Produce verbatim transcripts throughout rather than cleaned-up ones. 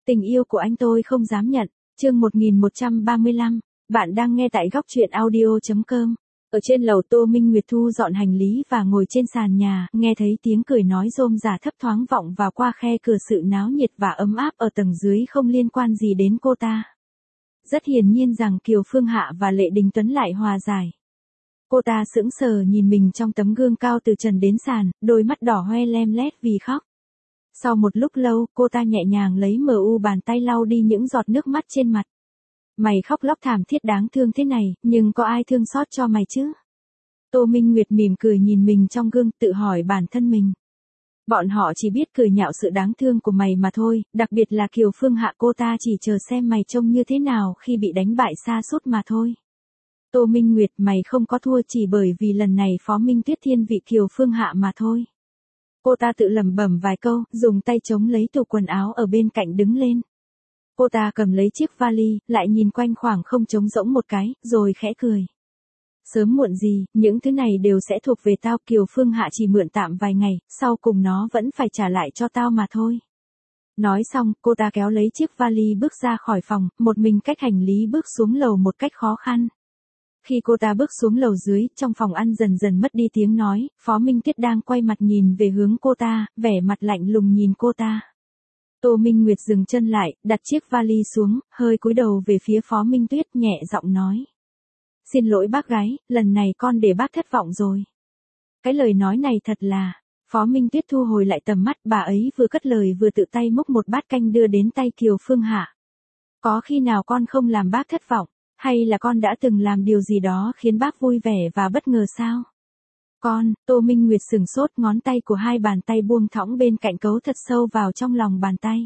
Tình yêu của anh tôi không dám nhận. Chương một nghìn một trăm ba mươi lăm. Bạn đang nghe tại góc truyện audio chấm com. Ở trên lầu, Tô Minh Nguyệt thu dọn hành lý và ngồi trên sàn nhà, nghe thấy tiếng cười nói rôm rả thấp thoáng vọng vào qua khe cửa, sự náo nhiệt và ấm áp ở tầng dưới không liên quan gì đến cô ta. Rất hiển nhiên rằng Kiều Phương Hạ và Lệ Đình Tuấn lại hòa giải. Cô ta sững sờ nhìn mình trong tấm gương cao từ trần đến sàn, đôi mắt đỏ hoe lem lét vì khóc. Sau một lúc lâu, cô ta nhẹ nhàng lấy mờ u bàn tay lau đi những giọt nước mắt trên mặt. Mày khóc lóc thảm thiết đáng thương thế này, nhưng có ai thương xót cho mày chứ? Tô Minh Nguyệt mỉm cười nhìn mình trong gương, tự hỏi bản thân mình. Bọn họ chỉ biết cười nhạo sự đáng thương của mày mà thôi, đặc biệt là Kiều Phương Hạ, cô ta chỉ chờ xem mày trông như thế nào khi bị đánh bại sa sút mà thôi. Tô Minh Nguyệt, mày không có thua chỉ bởi vì lần này Phó Minh Tuyết thiên vị Kiều Phương Hạ mà thôi. Cô ta tự lẩm bẩm vài câu, dùng tay chống lấy tủ quần áo ở bên cạnh đứng lên. Cô ta cầm lấy chiếc vali, lại nhìn quanh khoảng không trống rỗng một cái, rồi khẽ cười. Sớm muộn gì, những thứ này đều sẽ thuộc về tao. Kiều Phương Hạ chỉ mượn tạm vài ngày, sau cùng nó vẫn phải trả lại cho tao mà thôi. Nói xong, cô ta kéo lấy chiếc vali bước ra khỏi phòng, một mình cách hành lý bước xuống lầu một cách khó khăn. Khi cô ta bước xuống lầu dưới, trong phòng ăn dần dần mất đi tiếng nói, Phó Minh Tuyết đang quay mặt nhìn về hướng cô ta, vẻ mặt lạnh lùng nhìn cô ta. Tô Minh Nguyệt dừng chân lại, đặt chiếc vali xuống, hơi cúi đầu về phía Phó Minh Tuyết, nhẹ giọng nói. Xin lỗi bác gái, lần này con để bác thất vọng rồi. Cái lời nói này thật là... Phó Minh Tuyết thu hồi lại tầm mắt, bà ấy vừa cất lời vừa tự tay múc một bát canh đưa đến tay Kiều Phương Hạ. Có khi nào con không làm bác thất vọng? Hay là con đã từng làm điều gì đó khiến bác vui vẻ và bất ngờ sao? Con, Tô Minh Nguyệt sửng sốt, ngón tay của hai bàn tay buông thõng bên cạnh cấu thật sâu vào trong lòng bàn tay.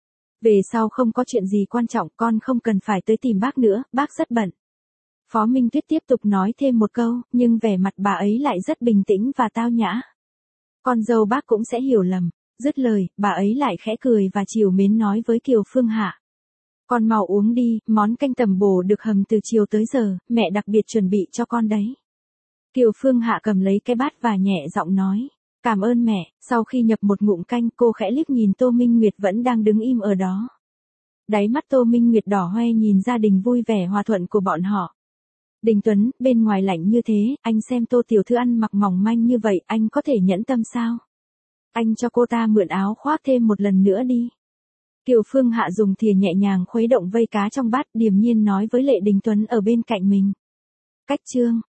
Về sau không có chuyện gì quan trọng, con không cần phải tới tìm bác nữa, bác rất bận. Phó Minh Tuyết tiếp tục nói thêm một câu, nhưng vẻ mặt bà ấy lại rất bình tĩnh và tao nhã. Con dâu bác cũng sẽ hiểu lầm. Dứt lời, bà ấy lại khẽ cười và trìu mến nói với Kiều Phương Hạ. Con mau uống đi, món canh tầm bổ được hầm từ chiều tới giờ, mẹ đặc biệt chuẩn bị cho con đấy. Kiều Phương Hạ cầm lấy cái bát và nhẹ giọng nói. Cảm ơn mẹ. Sau khi nhập một ngụm canh, cô khẽ liếc nhìn Tô Minh Nguyệt vẫn đang đứng im ở đó. Đáy mắt Tô Minh Nguyệt đỏ hoe nhìn gia đình vui vẻ hòa thuận của bọn họ. Đình Tuấn, bên ngoài lạnh như thế, anh xem Tô tiểu thư ăn mặc mỏng manh như vậy, anh có thể nhẫn tâm sao? Anh cho cô ta mượn áo khoác thêm một lần nữa đi. Kiều Phương Hạ dùng thìa nhẹ nhàng khuấy động vây cá trong bát, điềm nhiên nói với Lệ Đình Tuấn ở bên cạnh mình. Cách chương.